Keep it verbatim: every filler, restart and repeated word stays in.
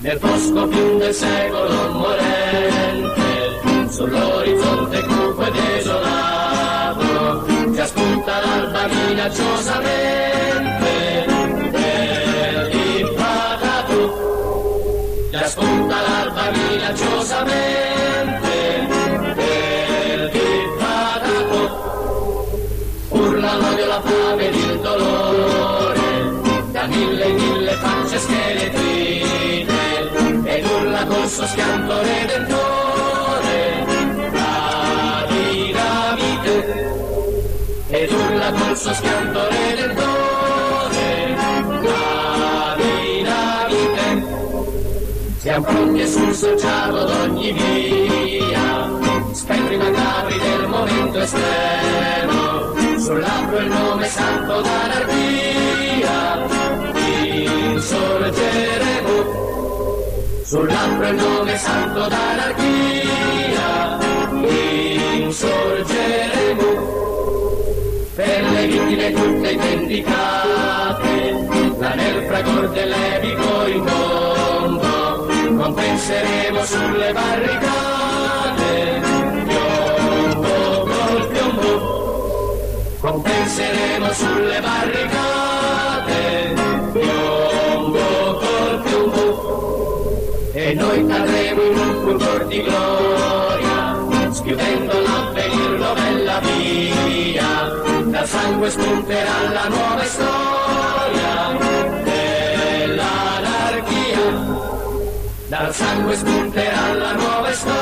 nel bosco più del secolo morente, sull'orizzonte cupo e desolato, già spunta l'alba minacciosamente, del Hipparatu, già spunta l'alba minacciosamente, del Hipparatu, urla l'odio, la fame ed il dolore, da mille e mille facce scheletrite, ed urla col suo schianto redentore, la dinamite, ed urla col suo schianto redentore, la dinamite. Siamo pronti e sul sociato d'ogni via, spettri macabri del momento estremo, sul labbro il nome santo d'anarchia, insorgeremo. Sul labbro il nome santo d'anarchia, insorgeremo. Per le vittime tutte vendicate, la nel fragor dell'epico in mondo, compenseremo sulle barricate, piombo col piombo, compenseremo sulle barricate, piombo col piombo, e noi cadremo in un fulgor di gloria, schiudendo l'avvenir novella via, dal sangue spunterà la nuova storia dell'anarchia, dal sangue spunterà la nuova storia